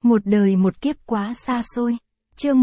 Một đời một kiếp quá xa xôi. Chương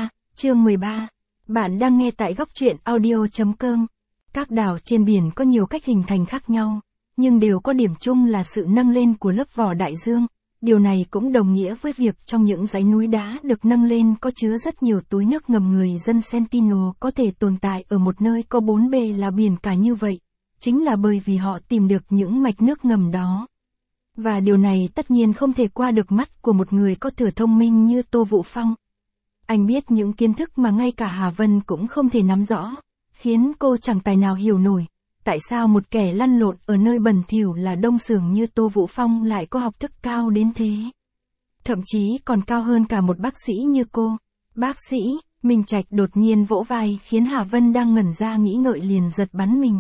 13. Bạn đang nghe tại góc truyện audio.com. Các đảo trên biển có nhiều cách hình thành khác nhau, nhưng đều có điểm chung là sự nâng lên của lớp vỏ đại dương. Điều này cũng đồng nghĩa với việc trong những dãy núi đá được nâng lên có chứa rất nhiều túi nước ngầm. Người dân Sentinel có thể tồn tại ở một nơi có 4 bề là biển cả như vậy, chính là bởi vì họ tìm được những mạch nước ngầm đó. Và điều này tất nhiên không thể qua được mắt của một người có thừa thông minh như Tô Vũ Phong. Anh biết những kiến thức mà ngay cả Hà Vân cũng không thể nắm rõ, khiến cô chẳng tài nào hiểu nổi, tại sao một kẻ lăn lộn ở nơi bẩn thỉu là Đông Xưởng như Tô Vũ Phong lại có học thức cao đến thế. Thậm chí còn cao hơn cả một bác sĩ như cô. Bác sĩ, Minh Trạch đột nhiên vỗ vai khiến Hà Vân đang ngẩn ra nghĩ ngợi liền giật bắn mình.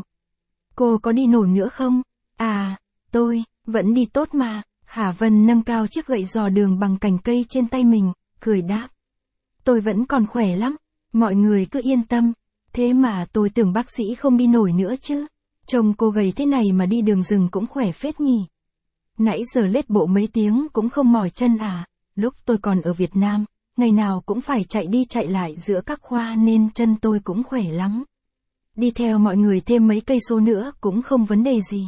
Cô có đi nổi nữa không? À, tôi vẫn đi tốt mà. Hà Vân nâng cao chiếc gậy dò đường bằng cành cây trên tay mình, cười đáp. Tôi vẫn còn khỏe lắm, mọi người cứ yên tâm. Thế mà tôi tưởng bác sĩ không đi nổi nữa chứ. Trông cô gầy thế này mà đi đường rừng cũng khỏe phết nhỉ. Nãy giờ lết bộ mấy tiếng cũng không mỏi chân à. Lúc tôi còn ở Việt Nam, ngày nào cũng phải chạy đi chạy lại giữa các khoa nên chân tôi cũng khỏe lắm. Đi theo mọi người thêm mấy cây số nữa cũng không vấn đề gì.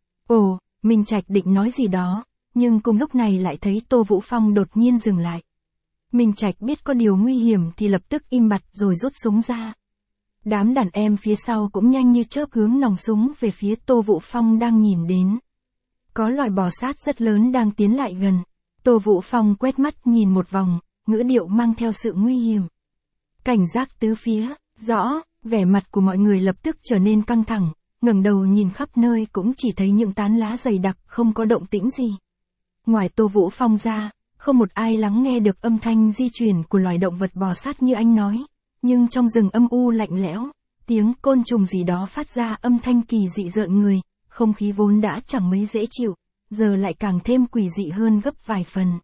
Ồ, Minh Trạch định nói gì đó, nhưng cùng lúc này lại thấy Tô Vũ Phong đột nhiên dừng lại. Minh Trạch biết có điều nguy hiểm thì lập tức im bặt rồi rút súng ra. Đám đàn em phía sau cũng nhanh như chớp hướng nòng súng về phía Tô Vũ Phong đang nhìn đến. Có loài bò sát rất lớn đang tiến lại gần. Tô Vũ Phong quét mắt nhìn một vòng, ngữ điệu mang theo sự nguy hiểm. Cảnh giác tứ phía, rõ, vẻ mặt của mọi người lập tức trở nên căng thẳng, ngẩng đầu nhìn khắp nơi cũng chỉ thấy những tán lá dày đặc không có động tĩnh gì. Ngoài Tô Vũ Phong ra, không một ai lắng nghe được âm thanh di chuyển của loài động vật bò sát như anh nói. Nhưng trong rừng âm u lạnh lẽo, tiếng côn trùng gì đó phát ra âm thanh kỳ dị rợn người, không khí vốn đã chẳng mấy dễ chịu, giờ lại càng thêm quỷ dị hơn gấp vài phần.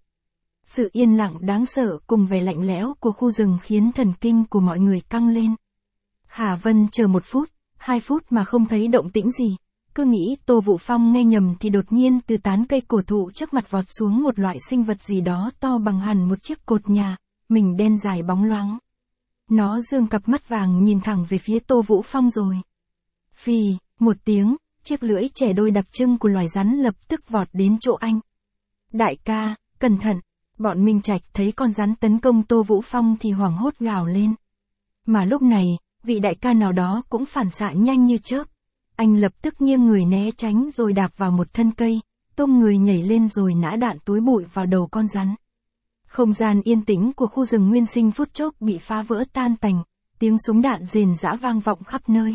Sự yên lặng đáng sợ cùng vẻ lạnh lẽo của khu rừng khiến thần kinh của mọi người căng lên. Hà Vân chờ 1 phút, 2 phút mà không thấy động tĩnh gì, cứ nghĩ Tô Vũ Phong nghe nhầm thì đột nhiên từ tán cây cổ thụ trước mặt vọt xuống một loại sinh vật gì đó to bằng hẳn một chiếc cột nhà, mình đen dài bóng loáng. Nó giương cặp mắt vàng nhìn thẳng về phía Tô Vũ Phong rồi. Phì, một tiếng, chiếc lưỡi trẻ đôi đặc trưng của loài rắn lập tức vọt đến chỗ anh. Đại ca, cẩn thận, bọn Minh Trạch thấy con rắn tấn công Tô Vũ Phong thì hoảng hốt gào lên. Mà lúc này, vị đại ca nào đó cũng phản xạ nhanh như chớp. Anh lập tức nghiêng người né tránh rồi đạp vào một thân cây, tung người nhảy lên rồi nã đạn túi bụi vào đầu con rắn. Không gian yên tĩnh của khu rừng nguyên sinh phút chốc bị phá vỡ tan tành, tiếng súng đạn rền rã vang vọng khắp nơi.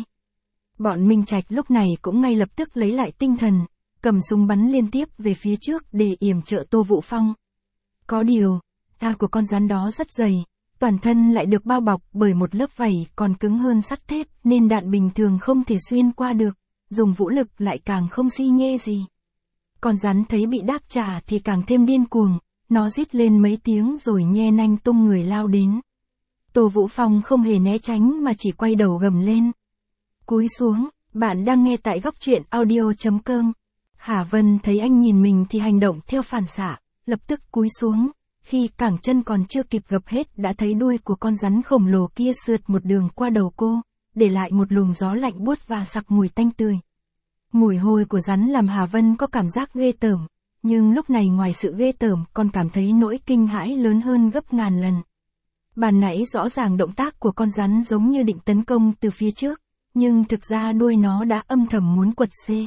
Bọn Minh Trạch lúc này cũng ngay lập tức lấy lại tinh thần, cầm súng bắn liên tiếp về phía trước để yểm trợ Tô Vũ Phong. Có điều, da của con rắn đó rất dày, toàn thân lại được bao bọc bởi một lớp vảy còn cứng hơn sắt thép nên đạn bình thường không thể xuyên qua được, dùng vũ lực lại càng không xi nhê gì. Con rắn thấy bị đáp trả thì càng thêm điên cuồng. Nó rít lên mấy tiếng rồi nhe nanh tung người lao đến. Tô Vũ Phong không hề né tránh mà chỉ quay đầu gầm lên. Cúi xuống, bạn đang nghe tại góc truyện audio.com. Hà Vân thấy anh nhìn mình thì hành động theo phản xạ, lập tức cúi xuống. Khi cẳng chân còn chưa kịp gập hết đã thấy đuôi của con rắn khổng lồ kia sượt một đường qua đầu cô, để lại một luồng gió lạnh buốt và sặc mùi tanh tươi. Mùi hôi của rắn làm Hà Vân có cảm giác ghê tởm. Nhưng lúc này ngoài sự ghê tởm còn cảm thấy nỗi kinh hãi lớn hơn gấp ngàn lần. Ban nãy rõ ràng động tác của con rắn giống như định tấn công từ phía trước, nhưng thực ra đuôi nó đã âm thầm muốn quật xê.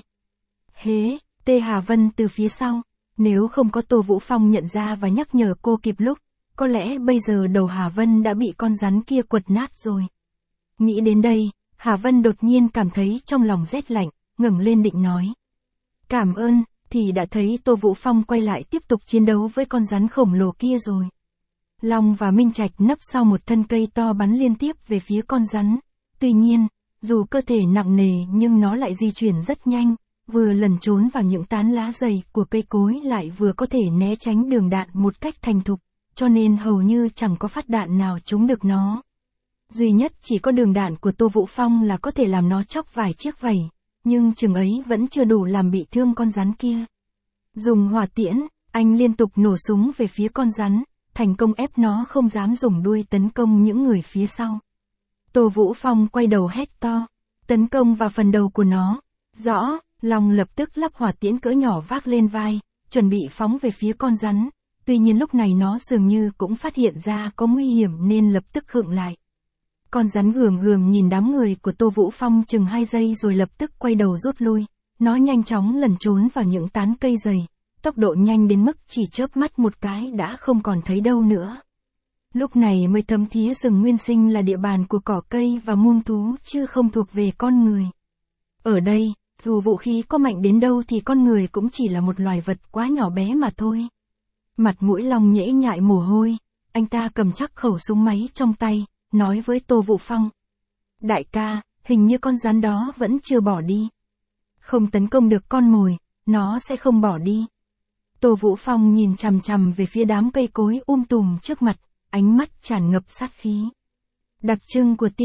Hế, tê Hà Vân từ phía sau, nếu không có Tô Vũ Phong nhận ra và nhắc nhở cô kịp lúc, có lẽ bây giờ đầu Hà Vân đã bị con rắn kia quật nát rồi. Nghĩ đến đây, Hà Vân đột nhiên cảm thấy trong lòng rét lạnh, ngẩng lên định nói. Cảm ơn. Thì đã thấy Tô Vũ Phong quay lại tiếp tục chiến đấu với con rắn khổng lồ kia rồi. Long và Minh Trạch nấp sau một thân cây to bắn liên tiếp về phía con rắn. Tuy nhiên, dù cơ thể nặng nề nhưng nó lại di chuyển rất nhanh, vừa lẩn trốn vào những tán lá dày của cây cối lại vừa có thể né tránh đường đạn một cách thành thục, cho nên hầu như chẳng có phát đạn nào trúng được nó. Duy nhất chỉ có đường đạn của Tô Vũ Phong là có thể làm nó chóc vài chiếc vảy. Nhưng chừng ấy vẫn chưa đủ làm bị thương con rắn kia. Dùng hỏa tiễn, Anh liên tục nổ súng về phía con rắn, thành công ép nó không dám dùng đuôi tấn công những người phía sau. Tô Vũ Phong quay đầu hét to, tấn công vào phần đầu của nó. Rõ, Long lập tức lắp hỏa tiễn cỡ nhỏ vác lên vai, chuẩn bị phóng về phía con rắn. Tuy nhiên lúc này nó dường như cũng phát hiện ra có nguy hiểm nên lập tức khựng lại. Con rắn gườm gườm nhìn đám người của Tô Vũ Phong chừng 2 giây rồi lập tức quay đầu rút lui. Nó nhanh chóng lẩn trốn vào những tán cây dày. Tốc độ nhanh đến mức chỉ chớp mắt một cái đã không còn thấy đâu nữa. Lúc này mới thấm thía rừng nguyên sinh là địa bàn của cỏ cây và muông thú chứ không thuộc về con người. Ở đây, dù vũ khí có mạnh đến đâu thì con người cũng chỉ là một loài vật quá nhỏ bé mà thôi. Mặt mũi Long nhễ nhại mồ hôi, anh ta cầm chắc khẩu súng máy trong tay, nói với Tô Vũ Phong. Đại ca, hình như con rắn đó vẫn chưa bỏ đi. Không tấn công được con mồi, nó sẽ không bỏ đi. Tô Vũ Phong nhìn chằm chằm về phía đám cây cối tùm trước mặt, ánh mắt tràn ngập sát khí. Đặc trưng của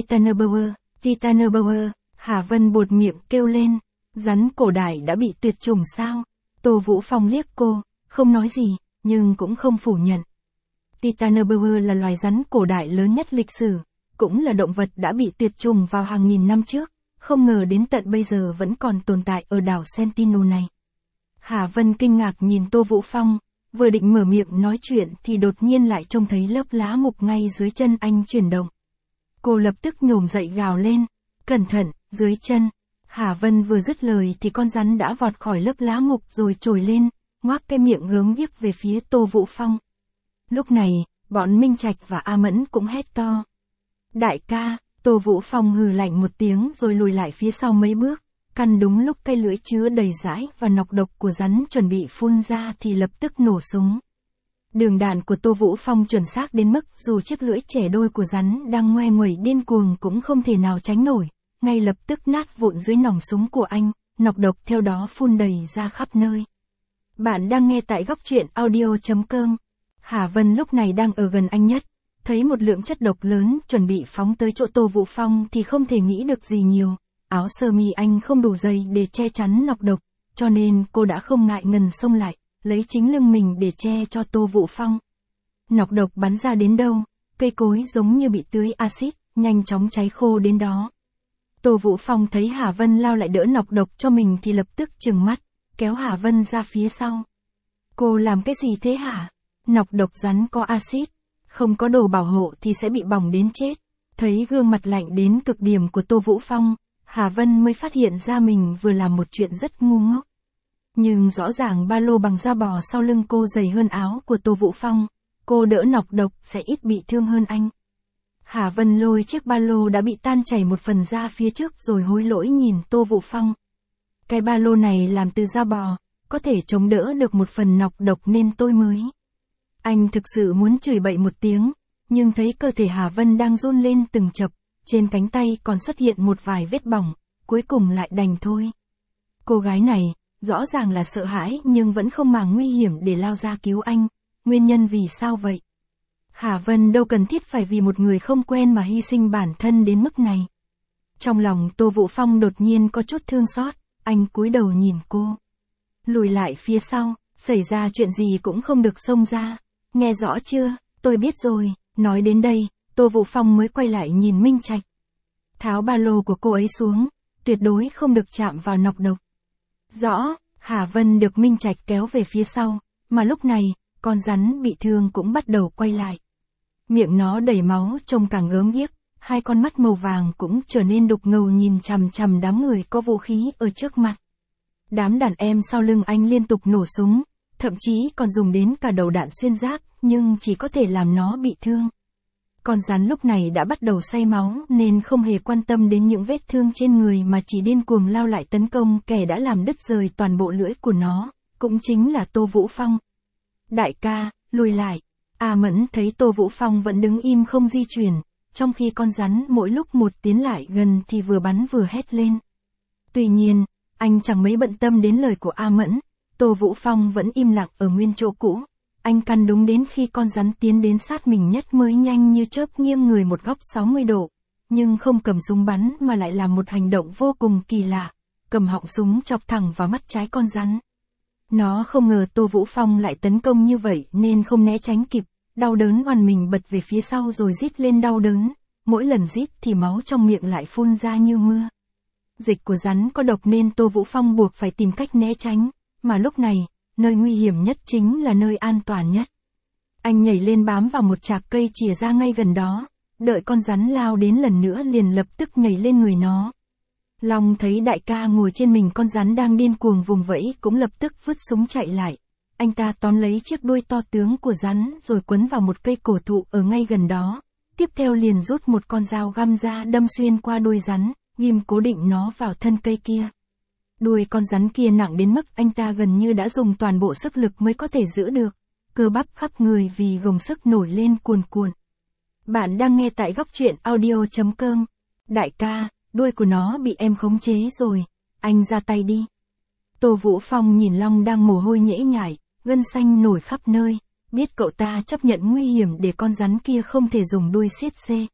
Titanoboa, Hà Vân buột miệng kêu lên, rắn cổ đại đã bị tuyệt chủng sao? Tô Vũ Phong liếc cô, không nói gì, nhưng cũng không phủ nhận. Titanoboa là loài rắn cổ đại lớn nhất lịch sử, cũng là động vật đã bị tuyệt chủng vào hàng nghìn năm trước, không ngờ đến tận bây giờ vẫn còn tồn tại ở đảo Sentinel này. Hà Vân kinh ngạc nhìn Tô Vũ Phong, vừa định mở miệng nói chuyện thì đột nhiên lại trông thấy lớp lá mục ngay dưới chân anh chuyển động. Cô lập tức nhổm dậy gào lên, cẩn thận, dưới chân. Hà Vân vừa dứt lời thì con rắn đã vọt khỏi lớp lá mục rồi trồi lên, ngoác cái miệng gớm ghiếc về phía Tô Vũ Phong. Lúc này, bọn Minh Trạch và A Mẫn cũng hét to. Đại ca, Tô Vũ Phong hừ lạnh một tiếng rồi lùi lại phía sau mấy bước. Căn đúng lúc cây lưỡi chứa đầy dãi và nọc độc của rắn chuẩn bị phun ra thì lập tức nổ súng. Đường đạn của Tô Vũ Phong chuẩn xác đến mức dù chiếc lưỡi trẻ đôi của rắn đang ngoe nguẩy điên cuồng cũng không thể nào tránh nổi, ngay lập tức nát vụn dưới nòng súng của anh, nọc độc theo đó phun đầy ra khắp nơi. Bạn đang nghe tại góc truyện audio.com. Hà Vân lúc này đang ở gần anh nhất, thấy một lượng chất độc lớn chuẩn bị phóng tới chỗ Tô Vũ Phong thì không thể nghĩ được gì nhiều. Áo sơ mi anh không đủ dày để che chắn nọc độc, cho nên cô đã không ngại ngần xông lại, lấy chính lưng mình để che cho Tô Vũ Phong. Nọc độc bắn ra đến đâu, cây cối giống như bị tưới axit, nhanh chóng cháy khô đến đó. Tô Vũ Phong thấy Hà Vân lao lại đỡ nọc độc cho mình thì lập tức trừng mắt, kéo Hà Vân ra phía sau. Cô làm cái gì thế hả? Nọc độc rắn có axit, không có đồ bảo hộ thì sẽ bị bỏng đến chết. Thấy gương mặt lạnh đến cực điểm của Tô Vũ Phong, Hà Vân mới phát hiện ra mình vừa làm một chuyện rất ngu ngốc. Nhưng rõ ràng ba lô bằng da bò sau lưng cô dày hơn áo của Tô Vũ Phong, cô đỡ nọc độc sẽ ít bị thương hơn anh. Hà Vân lôi chiếc ba lô đã bị tan chảy một phần ra phía trước rồi hối lỗi nhìn Tô Vũ Phong. Cái ba lô này làm từ da bò, có thể chống đỡ được một phần nọc độc nên tôi mới. Anh thực sự muốn chửi bậy một tiếng, nhưng thấy cơ thể Hà Vân đang run lên từng chập. Trên cánh tay còn xuất hiện một vài vết bỏng, cuối cùng lại đành thôi. Cô gái này, rõ ràng là sợ hãi nhưng vẫn không màng nguy hiểm để lao ra cứu anh. Nguyên nhân vì sao vậy? Hà Vân đâu cần thiết phải vì một người không quen mà hy sinh bản thân đến mức này. Trong lòng Tô Vũ Phong đột nhiên có chút thương xót, anh cúi đầu nhìn cô. Lùi lại phía sau, xảy ra chuyện gì cũng không được xông ra. Nghe rõ chưa? Tôi biết rồi. Nói đến đây, Tô Vũ Phong mới quay lại nhìn Minh Trạch. Tháo ba lô của cô ấy xuống, tuyệt đối không được chạm vào nọc độc. Rõ, Hà Vân được Minh Trạch kéo về phía sau, mà lúc này, con rắn bị thương cũng bắt đầu quay lại. Miệng nó đầy máu trông càng gớm ghiếc, hai con mắt màu vàng cũng trở nên đục ngầu nhìn chằm chằm đám người có vũ khí ở trước mặt. Đám đàn em sau lưng anh liên tục nổ súng, thậm chí còn dùng đến cả đầu đạn xuyên giáp, nhưng chỉ có thể làm nó bị thương. Con rắn lúc này đã bắt đầu say máu nên không hề quan tâm đến những vết thương trên người mà chỉ điên cuồng lao lại tấn công kẻ đã làm đứt rời toàn bộ lưỡi của nó, cũng chính là Tô Vũ Phong. Đại ca, lùi lại. A Mẫn thấy Tô Vũ Phong vẫn đứng im không di chuyển, trong khi con rắn mỗi lúc một tiến lại gần thì vừa bắn vừa hét lên. Tuy nhiên, anh chẳng mấy bận tâm đến lời của A Mẫn, Tô Vũ Phong vẫn im lặng ở nguyên chỗ cũ. Anh căn đúng đến khi con rắn tiến đến sát mình nhất mới nhanh như chớp nghiêng người một góc 60 độ, nhưng không cầm súng bắn mà lại làm một hành động vô cùng kỳ lạ, cầm họng súng chọc thẳng vào mắt trái con rắn. Nó không ngờ Tô Vũ Phong lại tấn công như vậy nên không né tránh kịp, đau đớn oằn mình bật về phía sau rồi rít lên đau đớn, mỗi lần rít thì máu trong miệng lại phun ra như mưa. Dịch của rắn có độc nên Tô Vũ Phong buộc phải tìm cách né tránh, mà lúc này, nơi nguy hiểm nhất chính là nơi an toàn nhất. Anh nhảy lên bám vào một chạc cây chìa ra ngay gần đó, đợi con rắn lao đến lần nữa liền lập tức nhảy lên người nó. Long thấy đại ca ngồi trên mình con rắn đang điên cuồng vùng vẫy cũng lập tức vứt súng chạy lại. Anh ta tóm lấy chiếc đuôi to tướng của rắn rồi quấn vào một cây cổ thụ ở ngay gần đó. Tiếp theo liền rút một con dao găm ra đâm xuyên qua đuôi rắn, ghim cố định nó vào thân cây kia. Đuôi con rắn kia nặng đến mức anh ta gần như đã dùng toàn bộ sức lực mới có thể giữ được. Cơ bắp khắp người vì gồng sức nổi lên cuồn cuộn. Bạn đang nghe tại góc truyện audio.com. Đại ca, đuôi của nó bị em khống chế rồi, anh ra tay đi. Tô Vũ Phong nhìn Long đang mồ hôi nhễ nhại, gân xanh nổi khắp nơi, biết cậu ta chấp nhận nguy hiểm để con rắn kia không thể dùng đuôi xiết xê.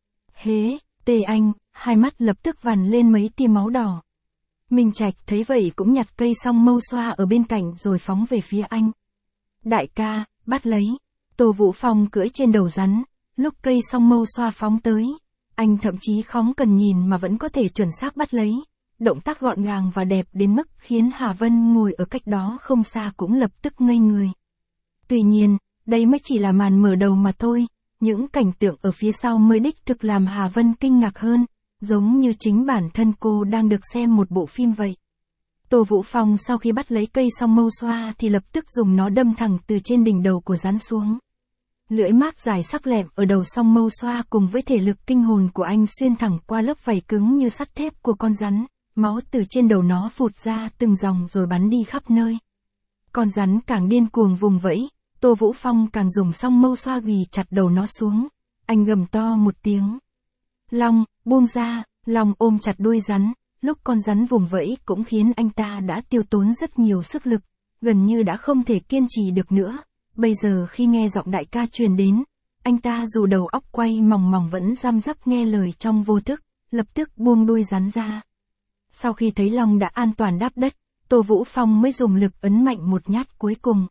Hế, tê anh, hai mắt lập tức vằn lên mấy tia máu đỏ. Minh Trạch thấy vậy cũng nhặt cây song mâu xoa ở bên cạnh rồi phóng về phía anh. Đại ca, bắt lấy. Tô Vũ Phong cưỡi trên đầu rắn, lúc cây song mâu xoa phóng tới, anh thậm chí không cần nhìn mà vẫn có thể chuẩn xác bắt lấy. Động tác gọn gàng và đẹp đến mức khiến Hà Vân ngồi ở cách đó không xa cũng lập tức ngây người. Tuy nhiên, đây mới chỉ là màn mở đầu mà thôi, những cảnh tượng ở phía sau mới đích thực làm Hà Vân kinh ngạc hơn, giống như chính bản thân cô đang được xem một bộ phim vậy. Tô Vũ Phong sau khi bắt lấy cây song mâu xoa thì lập tức dùng nó đâm thẳng từ trên đỉnh đầu của rắn xuống. Lưỡi mác dài sắc lẹm ở đầu song mâu xoa cùng với thể lực kinh hồn của anh xuyên thẳng qua lớp vảy cứng như sắt thép của con rắn, máu từ trên đầu nó phụt ra từng dòng rồi bắn đi khắp nơi. Con rắn càng điên cuồng vùng vẫy, Tô Vũ Phong càng dùng song mâu xoa ghì chặt đầu nó xuống. Anh gầm to một tiếng. Long, buông ra, Long ôm chặt đuôi rắn, lúc con rắn vùng vẫy cũng khiến anh ta đã tiêu tốn rất nhiều sức lực, gần như đã không thể kiên trì được nữa. Bây giờ khi nghe giọng đại ca truyền đến, anh ta dù đầu óc quay mòng mòng vẫn răm rắp nghe lời trong vô thức, lập tức buông đuôi rắn ra. Sau khi thấy Long đã an toàn đáp đất, Tô Vũ Phong mới dùng lực ấn mạnh một nhát cuối cùng.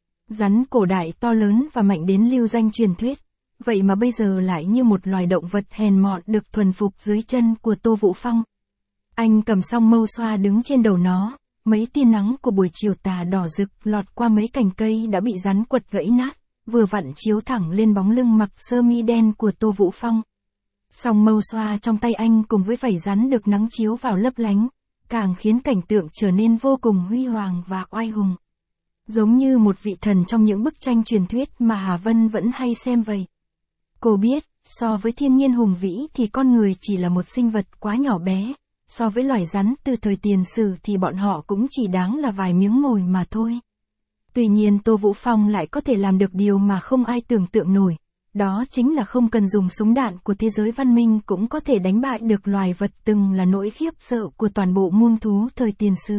Rắn cổ đại to lớn và mạnh đến lưu danh truyền thuyết, vậy mà bây giờ lại như một loài động vật hèn mọn được thuần phục dưới chân của Tô Vũ Phong. Anh cầm song mâu xoa đứng trên đầu nó, mấy tia nắng của buổi chiều tà đỏ rực lọt qua mấy cành cây đã bị rắn quật gãy nát, vừa vặn chiếu thẳng lên bóng lưng mặc sơ mi đen của Tô Vũ Phong. Song mâu xoa trong tay anh cùng với vảy rắn được nắng chiếu vào lấp lánh, càng khiến cảnh tượng trở nên vô cùng huy hoàng và oai hùng. Giống như một vị thần trong những bức tranh truyền thuyết mà Hà Vân vẫn hay xem vậy. Cô biết, so với thiên nhiên hùng vĩ thì con người chỉ là một sinh vật quá nhỏ bé, so với loài rắn từ thời tiền sử thì bọn họ cũng chỉ đáng là vài miếng mồi mà thôi. Tuy nhiên Tô Vũ Phong lại có thể làm được điều mà không ai tưởng tượng nổi, đó chính là không cần dùng súng đạn của thế giới văn minh cũng có thể đánh bại được loài vật từng là nỗi khiếp sợ của toàn bộ muôn thú thời tiền sử.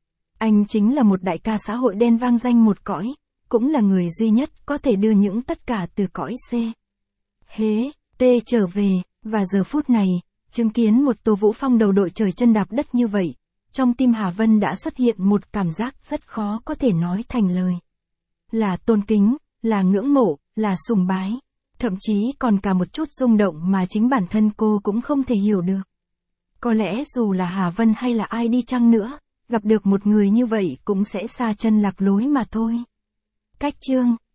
Anh chính là một đại ca xã hội đen vang danh một cõi, cũng là người duy nhất có thể đưa những tất cả từ cõi C. Hế, T trở về, và giờ phút này, chứng kiến một Tô Vũ Phong đầu đội trời chân đạp đất như vậy, trong tim Hà Vân đã xuất hiện một cảm giác rất khó có thể nói thành lời. Là tôn kính, là ngưỡng mộ, là sùng bái, thậm chí còn cả một chút rung động mà chính bản thân cô cũng không thể hiểu được. Có lẽ dù là Hà Vân hay là ai đi chăng nữa, gặp được một người như vậy cũng sẽ xa chân lạc lối mà thôi. Cách chương